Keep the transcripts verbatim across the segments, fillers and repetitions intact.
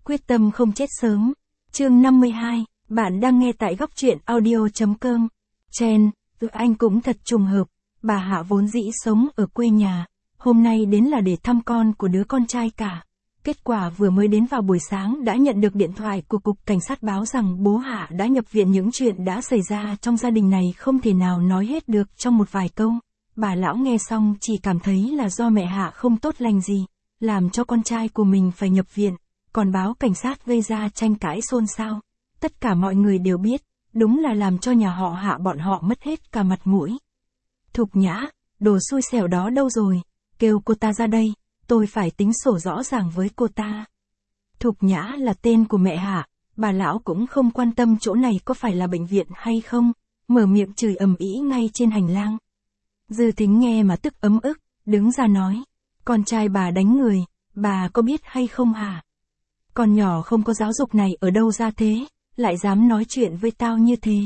Quyết tâm không chết sớm. Chương năm mươi hai, bạn đang nghe tại góc truyện audio.com. Chen, tụi anh cũng thật trùng hợp, bà Hạ vốn dĩ sống ở quê nhà, hôm nay đến là để thăm con của đứa con trai cả. Kết quả vừa mới đến vào buổi sáng đã nhận được điện thoại của cục cảnh sát báo rằng bố Hạ đã nhập viện. Những chuyện đã xảy ra trong gia đình này không thể nào nói hết được trong một vài câu. Bà lão nghe xong chỉ cảm thấy là do mẹ Hạ không tốt lành gì, làm cho con trai của mình phải nhập viện, còn báo cảnh sát gây ra tranh cãi xôn xao. Tất cả mọi người đều biết, đúng là làm cho nhà họ Hạ bọn họ mất hết cả mặt mũi. Thục Nhã, đồ xui xẻo đó đâu rồi, kêu cô ta ra đây, tôi phải tính sổ rõ ràng với cô ta. Thục Nhã là tên của mẹ Hạ, bà lão cũng không quan tâm chỗ này có phải là bệnh viện hay không, mở miệng chửi ầm ĩ ngay trên hành lang. Dư Thính nghe mà tức ấm ức, đứng ra nói, con trai bà đánh người, bà có biết hay không hả? Con nhỏ không có giáo dục này ở đâu ra thế, lại dám nói chuyện với tao như thế.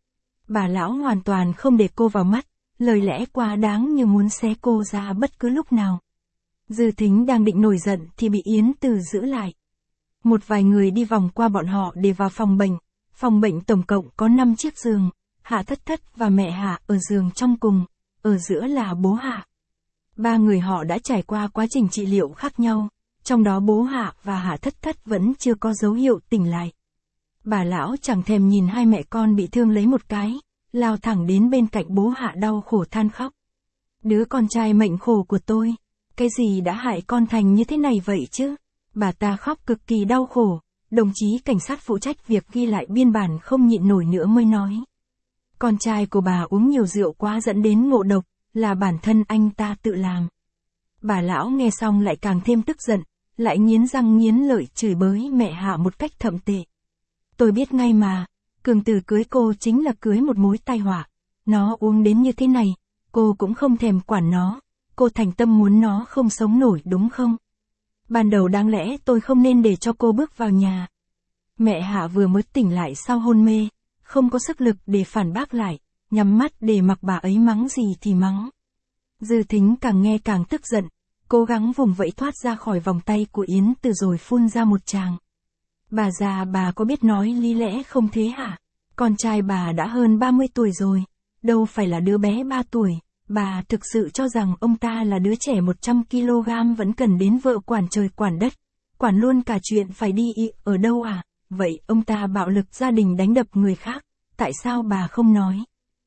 Bà lão hoàn toàn không để cô vào mắt, lời lẽ quá đáng như muốn xé cô ra bất cứ lúc nào. Dư Thính đang định nổi giận thì bị Yến Từ giữ lại. Một vài người đi vòng qua bọn họ để vào phòng bệnh. Phòng bệnh tổng cộng có năm chiếc giường, Hạ Thất Thất và mẹ Hạ ở giường trong cùng, ở giữa là bố Hạ. Ba người họ đã trải qua quá trình trị liệu khác nhau, trong đó bố Hạ và Hạ Thất Thất vẫn chưa có dấu hiệu tỉnh lại. Bà lão chẳng thèm nhìn hai mẹ con bị thương lấy một cái, lao thẳng đến bên cạnh bố Hạ đau khổ than khóc. Đứa con trai mệnh khổ của tôi, cái gì đã hại con thành như thế này vậy chứ? Bà ta khóc cực kỳ đau khổ, đồng chí cảnh sát phụ trách việc ghi lại biên bản không nhịn nổi nữa mới nói. Con trai của bà uống nhiều rượu quá dẫn đến ngộ độc, là bản thân anh ta tự làm. Bà lão nghe xong lại càng thêm tức giận, lại nghiến răng nghiến lợi chửi bới mẹ Hạ một cách thậm tệ. Tôi biết ngay mà, Cường Tử cưới cô chính là cưới một mối tai họa, nó uống đến như thế này, cô cũng không thèm quản nó, cô thành tâm muốn nó không sống nổi đúng không? Ban đầu đáng lẽ tôi không nên để cho cô bước vào nhà. Mẹ Hạ vừa mới tỉnh lại sau hôn mê, không có sức lực để phản bác lại, nhắm mắt để mặc bà ấy mắng gì thì mắng. Dư Thính càng nghe càng tức giận, cố gắng vùng vẫy thoát ra khỏi vòng tay của Yến Từ rồi phun ra một tràng. Bà già bà có biết nói lý lẽ không thế hả? Con trai bà đã hơn ba mươi tuổi rồi, đâu phải là đứa bé ba tuổi, bà thực sự cho rằng ông ta là đứa trẻ một trăm ki lô gam vẫn cần đến vợ quản trời quản đất, quản luôn cả chuyện phải đi y ở đâu à? Vậy ông ta bạo lực gia đình đánh đập người khác, tại sao bà không nói?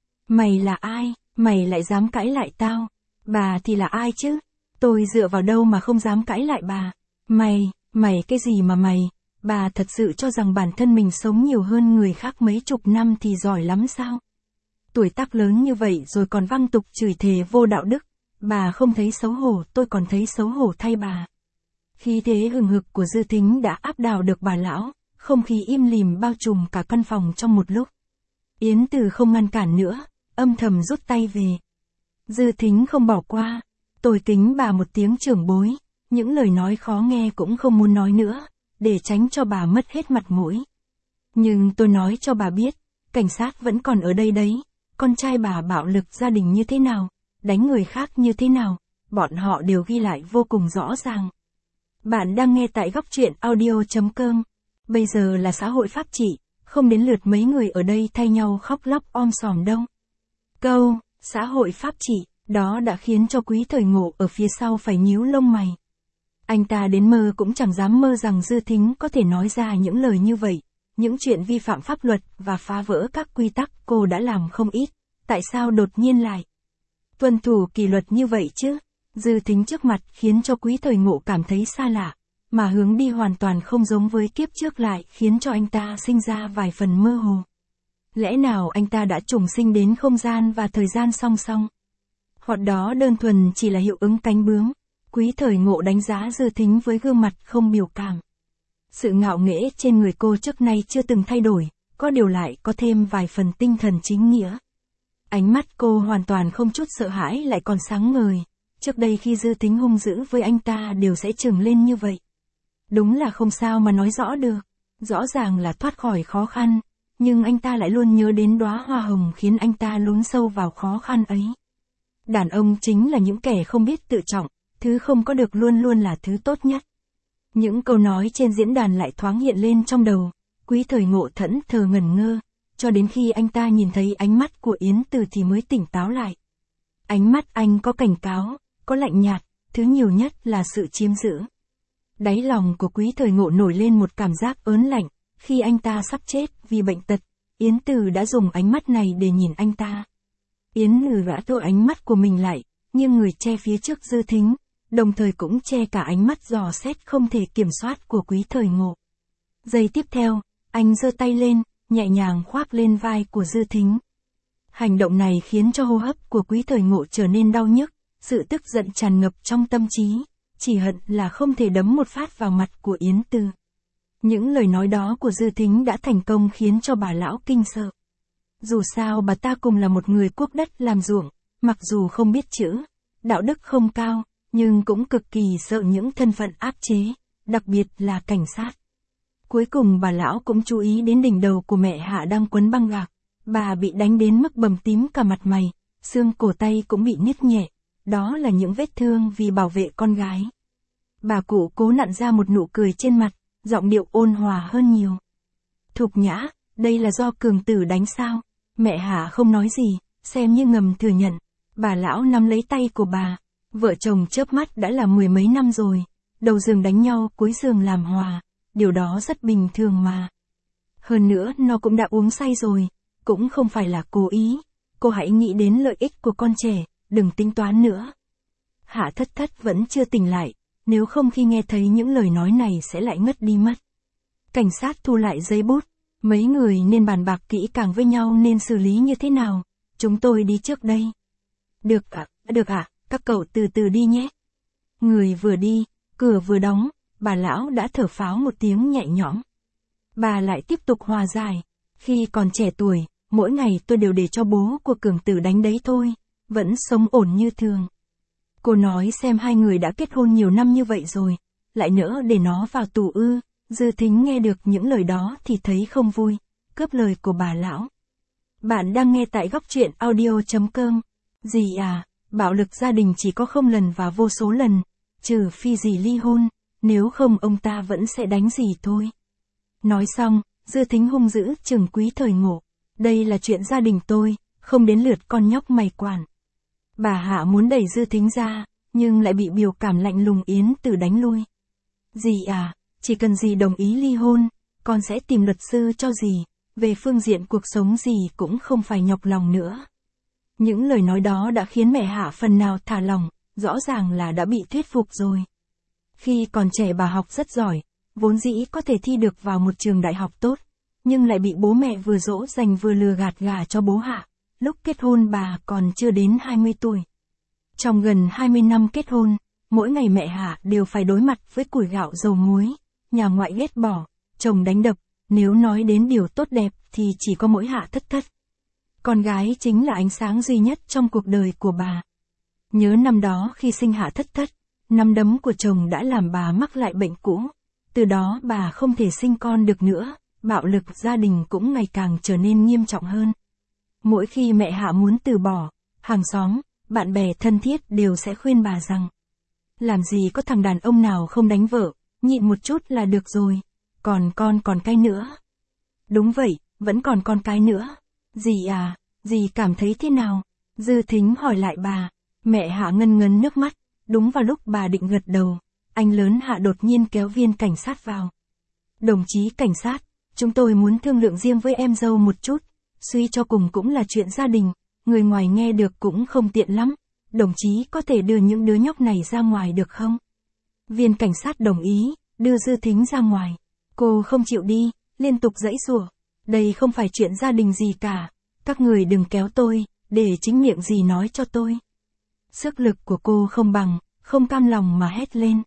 Mày là ai, mày lại dám cãi lại tao? Bà thì là ai chứ? Tôi dựa vào đâu mà không dám cãi lại bà? Mày, mày cái gì mà mày? Bà thật sự cho rằng bản thân mình sống nhiều hơn người khác mấy chục năm thì giỏi lắm sao? Tuổi tác lớn như vậy rồi còn văng tục chửi thề vô đạo đức, bà không thấy xấu hổ, tôi còn thấy xấu hổ thay bà. Khí thế hừng hực của Dư Thính đã áp đảo được bà lão, không khí im lìm bao trùm cả căn phòng trong một lúc. Yến Từ không ngăn cản nữa, âm thầm rút tay về. Dư Thính không bỏ qua, tôi kính bà một tiếng trưởng bối, những lời nói khó nghe cũng không muốn nói nữa, để tránh cho bà mất hết mặt mũi. Nhưng tôi nói cho bà biết, cảnh sát vẫn còn ở đây đấy, con trai bà bạo lực gia đình như thế nào, đánh người khác như thế nào, bọn họ đều ghi lại vô cùng rõ ràng. Bạn đang nghe tại góc truyện audio.com. Bây giờ là xã hội pháp trị, không đến lượt mấy người ở đây thay nhau khóc lóc om sòm đâu. Câu, xã hội pháp trị, đó đã khiến cho Quý Thời Ngộ ở phía sau phải nhíu lông mày. Anh ta đến mơ cũng chẳng dám mơ rằng Dư Thính có thể nói ra những lời như vậy. Những chuyện vi phạm pháp luật và phá vỡ các quy tắc cô đã làm không ít, tại sao đột nhiên lại tuân thủ kỷ luật như vậy chứ? Dư Thính trước mặt khiến cho Quý Thời Ngộ cảm thấy xa lạ, mà hướng đi hoàn toàn không giống với kiếp trước lại khiến cho anh ta sinh ra vài phần mơ hồ. Lẽ nào anh ta đã trùng sinh đến không gian và thời gian song song? Hoặc đó đơn thuần chỉ là hiệu ứng cánh bướm? Quý Thời Ngộ đánh giá Dư Thính với gương mặt không biểu cảm. Sự ngạo nghễ trên người cô trước nay chưa từng thay đổi, có điều lại có thêm vài phần tinh thần chính nghĩa. Ánh mắt cô hoàn toàn không chút sợ hãi lại còn sáng ngời, trước đây khi Dư Thính hung dữ với anh ta đều sẽ trừng lên như vậy. Đúng là không sao mà nói rõ được, rõ ràng là thoát khỏi khó khăn, nhưng anh ta lại luôn nhớ đến đóa hoa hồng khiến anh ta lún sâu vào khó khăn ấy. Đàn ông chính là những kẻ không biết tự trọng, thứ không có được luôn luôn là thứ tốt nhất. Những câu nói trên diễn đàn lại thoáng hiện lên trong đầu, Quý Thời Ngộ thẫn thờ ngẩn ngơ, cho đến khi anh ta nhìn thấy ánh mắt của Yến Từ thì mới tỉnh táo lại. Ánh mắt anh có cảnh cáo, có lạnh nhạt, thứ nhiều nhất là sự chiếm giữ. Đáy lòng của Quý Thời Ngộ nổi lên một cảm giác ớn lạnh, khi anh ta sắp chết vì bệnh tật, Yến Từ đã dùng ánh mắt này để nhìn anh ta. Yến Từ đã thu ánh mắt của mình lại, nghiêng người che phía trước Dư Thính, đồng thời cũng che cả ánh mắt dò xét không thể kiểm soát của Quý Thời Ngộ. Giây tiếp theo, anh giơ tay lên, nhẹ nhàng khoác lên vai của Dư Thính. Hành động này khiến cho hô hấp của Quý Thời Ngộ trở nên đau nhức, sự tức giận tràn ngập trong tâm trí, chỉ hận là không thể đấm một phát vào mặt của Yến Từ. Những lời nói đó của Dư Thính đã thành công khiến cho bà lão kinh sợ. Dù sao bà ta cùng là một người cuốc đất làm ruộng, mặc dù không biết chữ, đạo đức không cao, nhưng cũng cực kỳ sợ những thân phận áp chế, đặc biệt là cảnh sát. Cuối cùng bà lão cũng chú ý đến đỉnh đầu của mẹ Hạ đang quấn băng gạc, bà bị đánh đến mức bầm tím cả mặt mày, xương cổ tay cũng bị nứt nhẹ, đó là những vết thương vì bảo vệ con gái. Bà cụ cố nặn ra một nụ cười trên mặt, giọng điệu ôn hòa hơn nhiều. Thục Nhã, đây là do Cường Tử đánh sao? Mẹ Hạ không nói gì, xem như ngầm thừa nhận. Bà lão nắm lấy tay của bà, vợ chồng chớp mắt đã là mười mấy năm rồi, đầu giường đánh nhau cuối giường làm hòa, điều đó rất bình thường mà. Hơn nữa nó cũng đã uống say rồi, cũng không phải là cố ý, cô hãy nghĩ đến lợi ích của con trẻ, đừng tính toán nữa. Hạ Thất Thất vẫn chưa tỉnh lại, nếu không khi nghe thấy những lời nói này sẽ lại ngất đi mất. Cảnh sát thu lại giấy bút, mấy người nên bàn bạc kỹ càng với nhau nên xử lý như thế nào, chúng tôi đi trước đây. Được ạ, à, được ạ, à, các cậu từ từ đi nhé. Người vừa đi, cửa vừa đóng, bà lão đã thở phào một tiếng nhẹ nhõm. Bà lại tiếp tục hòa giải, khi còn trẻ tuổi, mỗi ngày tôi đều để cho bố của Cường Tử đánh đấy thôi, vẫn sống ổn như thường. Cô nói xem hai người đã kết hôn nhiều năm như vậy rồi, lại nỡ để nó vào tù ư. Dư Thính nghe được những lời đó thì thấy không vui, cướp lời của bà lão. Bạn đang nghe tại góc truyện audio chấm com. Gì à, bạo lực gia đình chỉ có không lần và vô số lần, trừ phi gì ly hôn, nếu không ông ta vẫn sẽ đánh gì thôi. Nói xong, Dư Thính hung dữ chừng Quý Thời Ngộ. Đây là chuyện gia đình tôi, không đến lượt con nhóc mày quản. Bà Hạ muốn đẩy Dư Thính ra, nhưng lại bị biểu cảm lạnh lùng Yến Từ đánh lui. Dì à, chỉ cần dì đồng ý ly hôn, con sẽ tìm luật sư cho dì, về phương diện cuộc sống dì cũng không phải nhọc lòng nữa. Những lời nói đó đã khiến mẹ Hạ phần nào thả lòng, rõ ràng là đã bị thuyết phục rồi. Khi còn trẻ bà học rất giỏi, vốn dĩ có thể thi được vào một trường đại học tốt, nhưng lại bị bố mẹ vừa dỗ dành vừa lừa gạt gả cho bố Hạ. Lúc kết hôn bà còn chưa đến hai mươi tuổi. Trong gần hai mươi năm kết hôn, mỗi ngày mẹ Hạ đều phải đối mặt với củi gạo dầu muối, nhà ngoại ghét bỏ, chồng đánh đập, nếu nói đến điều tốt đẹp thì chỉ có mỗi Hạ Thất Thất. Con gái chính là ánh sáng duy nhất trong cuộc đời của bà. Nhớ năm đó khi sinh Hạ Thất Thất, nắm đấm của chồng đã làm bà mắc lại bệnh cũ, từ đó bà không thể sinh con được nữa, bạo lực gia đình cũng ngày càng trở nên nghiêm trọng hơn. Mỗi khi mẹ Hạ muốn từ bỏ, hàng xóm, bạn bè thân thiết đều sẽ khuyên bà rằng, làm gì có thằng đàn ông nào không đánh vợ, nhịn một chút là được rồi, còn con còn cái nữa. Đúng vậy, vẫn còn con cái nữa. Dì à, dì cảm thấy thế nào? Dư Thính hỏi lại bà. Mẹ Hạ ngân ngấn nước mắt, đúng vào lúc bà định gật đầu, anh lớn Hạ đột nhiên kéo viên cảnh sát vào. Đồng chí cảnh sát, chúng tôi muốn thương lượng riêng với em dâu một chút, suy cho cùng cũng là chuyện gia đình, người ngoài nghe được cũng không tiện lắm, đồng chí có thể đưa những đứa nhóc này ra ngoài được không? Viên cảnh sát đồng ý, đưa Dư Thính ra ngoài. Cô không chịu đi, liên tục giãy giụa. Đây không phải chuyện gia đình gì cả, các người đừng kéo tôi, để chính miệng dì nói cho tôi. Sức lực của cô không bằng, không cam lòng mà hét lên.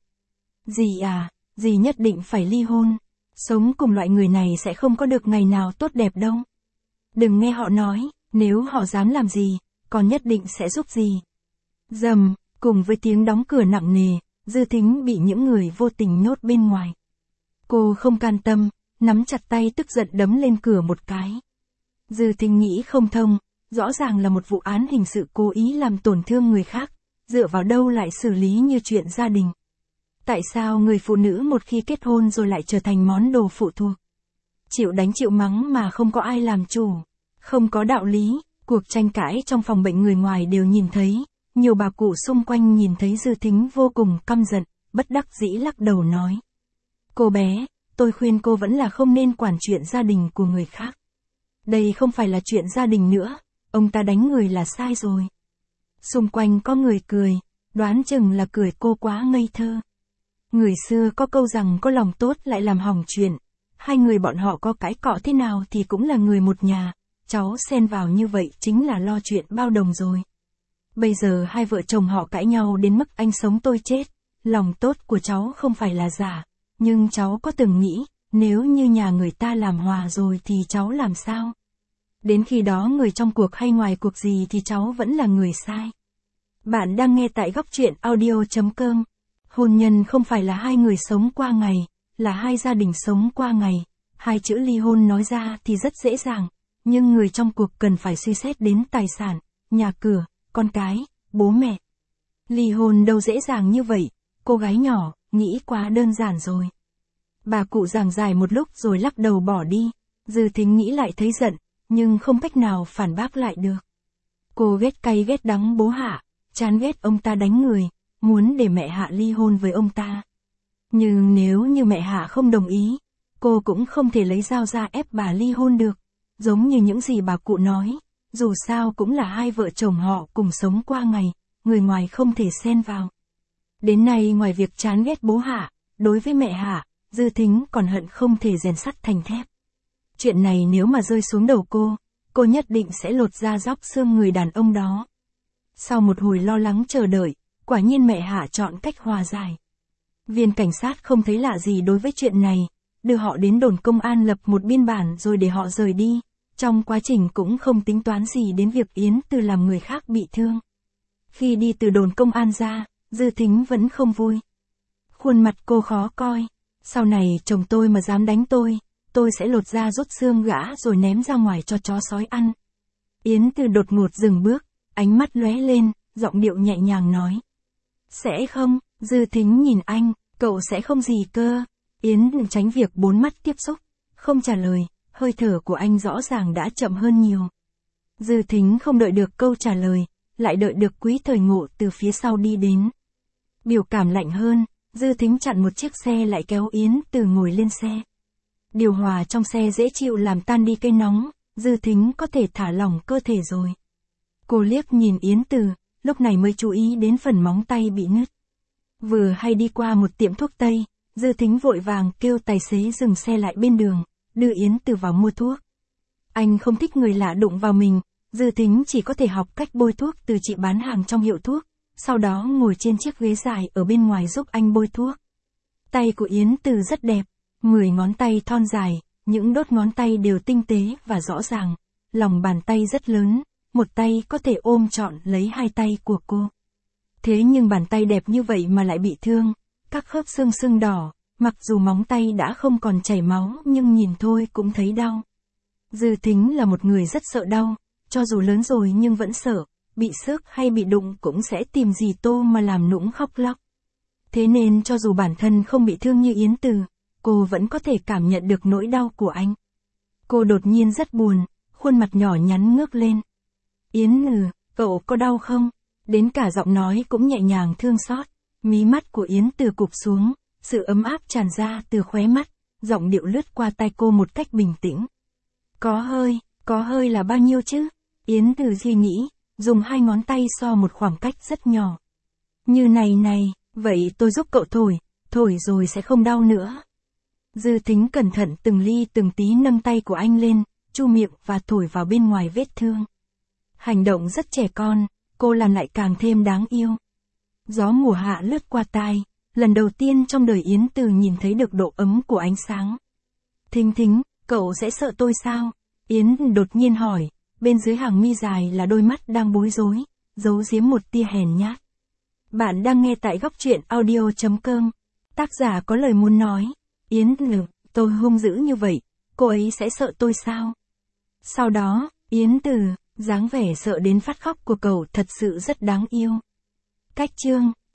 Dì à, dì nhất định phải ly hôn, sống cùng loại người này sẽ không có được ngày nào tốt đẹp đâu. Đừng nghe họ nói, nếu họ dám làm gì, con nhất định sẽ giúp dì. Dầm, cùng với tiếng đóng cửa nặng nề, Dư Thính bị những người vô tình nhốt bên ngoài. Cô không can tâm, nắm chặt tay tức giận đấm lên cửa một cái. Dư Thính nghĩ không thông, rõ ràng là một vụ án hình sự cố ý làm tổn thương người khác, dựa vào đâu lại xử lý như chuyện gia đình. Tại sao người phụ nữ một khi kết hôn rồi lại trở thành món đồ phụ thuộc? Chịu đánh chịu mắng mà không có ai làm chủ. Không có đạo lý, cuộc tranh cãi trong phòng bệnh người ngoài đều nhìn thấy. Nhiều bà cụ xung quanh nhìn thấy Dư Thính vô cùng căm giận, bất đắc dĩ lắc đầu nói. Cô bé, tôi khuyên cô vẫn là không nên quản chuyện gia đình của người khác. Đây không phải là chuyện gia đình nữa, ông ta đánh người là sai rồi. Xung quanh có người cười, đoán chừng là cười cô quá ngây thơ. Người xưa có câu rằng có lòng tốt lại làm hỏng chuyện. Hai người bọn họ có cãi cọ thế nào thì cũng là người một nhà, cháu xen vào như vậy chính là lo chuyện bao đồng rồi. Bây giờ hai vợ chồng họ cãi nhau đến mức anh sống tôi chết, lòng tốt của cháu không phải là giả, nhưng cháu có từng nghĩ, nếu như nhà người ta làm hòa rồi thì cháu làm sao? Đến khi đó người trong cuộc hay ngoài cuộc gì thì cháu vẫn là người sai. Bạn đang nghe tại góc truyện audio chấm com. Hôn nhân không phải là hai người sống qua ngày, là hai gia đình sống qua ngày. Hai chữ ly hôn nói ra thì rất dễ dàng, nhưng người trong cuộc cần phải suy xét đến tài sản, nhà cửa, con cái, bố mẹ. Ly hôn đâu dễ dàng như vậy, cô gái nhỏ, nghĩ quá đơn giản rồi. Bà cụ giảng giải một lúc rồi lắc đầu bỏ đi. Dư Thính nghĩ lại thấy giận, nhưng không cách nào phản bác lại được. Cô ghét cay ghét đắng bố Hạ, chán ghét ông ta đánh người, muốn để mẹ Hạ ly hôn với ông ta. Nhưng nếu như mẹ Hạ không đồng ý, cô cũng không thể lấy dao ra ép bà ly hôn được. Giống như những gì bà cụ nói, dù sao cũng là hai vợ chồng họ cùng sống qua ngày, người ngoài không thể xen vào. Đến nay ngoài việc chán ghét bố Hạ, đối với mẹ Hạ, Dư Thính còn hận không thể rèn sắt thành thép. Chuyện này nếu mà rơi xuống đầu cô, cô nhất định sẽ lột da róc xương người đàn ông đó. Sau một hồi lo lắng chờ đợi, quả nhiên mẹ Hạ chọn cách hòa giải. Viên cảnh sát không thấy lạ gì đối với chuyện này, đưa họ đến đồn công an lập một biên bản rồi để họ rời đi. Trong quá trình cũng không tính toán gì đến việc Yến Từ làm người khác bị thương. Khi đi từ đồn công an ra, Dư Thính vẫn không vui. Khuôn mặt cô khó coi. Sau này chồng tôi mà dám đánh tôi, tôi sẽ lột da rút xương gã rồi ném ra ngoài cho chó sói ăn. Yến Từ đột ngột dừng bước, ánh mắt lóe lên, giọng điệu nhẹ nhàng nói. Sẽ không, Dư Thính nhìn anh, cậu sẽ không gì cơ. Yến Từ tránh việc bốn mắt tiếp xúc, không trả lời, hơi thở của anh rõ ràng đã chậm hơn nhiều. Dư Thính không đợi được câu trả lời, lại đợi được Quý Thời Ngộ từ phía sau đi đến. Biểu cảm lạnh hơn, Dư Thính chặn một chiếc xe lại kéo Yến Từ ngồi lên xe. Điều hòa trong xe dễ chịu làm tan đi cái nóng, Dư Thính có thể thả lỏng cơ thể rồi. Cô liếc nhìn Yến Từ, lúc này mới chú ý đến phần móng tay bị nứt. Vừa hay đi qua một tiệm thuốc Tây, Dư Thính vội vàng kêu tài xế dừng xe lại bên đường, đưa Yến Từ vào mua thuốc. Anh không thích người lạ đụng vào mình, Dư Thính chỉ có thể học cách bôi thuốc từ chị bán hàng trong hiệu thuốc, sau đó ngồi trên chiếc ghế dài ở bên ngoài giúp anh bôi thuốc. Tay của Yến Từ rất đẹp, mười ngón tay thon dài, những đốt ngón tay đều tinh tế và rõ ràng, lòng bàn tay rất lớn, một tay có thể ôm trọn lấy hai tay của cô. Thế nhưng bàn tay đẹp như vậy mà lại bị thương, các khớp xương sưng đỏ, mặc dù móng tay đã không còn chảy máu nhưng nhìn thôi cũng thấy đau. Dư Thính là một người rất sợ đau, cho dù lớn rồi nhưng vẫn sợ, bị xước hay bị đụng cũng sẽ tìm gì tô mà làm nũng khóc lóc. Thế nên cho dù bản thân không bị thương như Yến Từ, cô vẫn có thể cảm nhận được nỗi đau của anh. Cô đột nhiên rất buồn, khuôn mặt nhỏ nhắn ngước lên. Yến Từ, cậu có đau không? Đến cả giọng nói cũng nhẹ nhàng thương xót. Mí mắt của Yến Từ cụp xuống, sự ấm áp tràn ra từ khóe mắt, giọng điệu lướt qua tai cô một cách bình tĩnh. Có hơi, có hơi là bao nhiêu chứ? Yến Từ suy nghĩ, dùng hai ngón tay so một khoảng cách rất nhỏ. Như này này, vậy tôi giúp cậu thổi, thổi rồi sẽ không đau nữa. Dư Thính cẩn thận từng ly từng tí nâng tay của anh lên, chu miệng và thổi vào bên ngoài vết thương. Hành động rất trẻ con, cô làm lại càng thêm đáng yêu. Gió mùa hạ lướt qua tai, lần đầu tiên trong đời Yến Từ nhìn thấy được độ ấm của ánh sáng. Thính Thính, cậu sẽ sợ tôi sao? Yến đột nhiên hỏi, bên dưới hàng mi dài là đôi mắt đang bối rối, giấu giếm một tia hèn nhát. Bạn đang nghe tại góc truyện audio chấm com. Tác giả có lời muốn nói. Yến Từ, tôi hung dữ như vậy, cô ấy sẽ sợ tôi sao? Sau đó, Yến Từ, dáng vẻ sợ đến phát khóc của cậu thật sự rất đáng yêu. Cách chương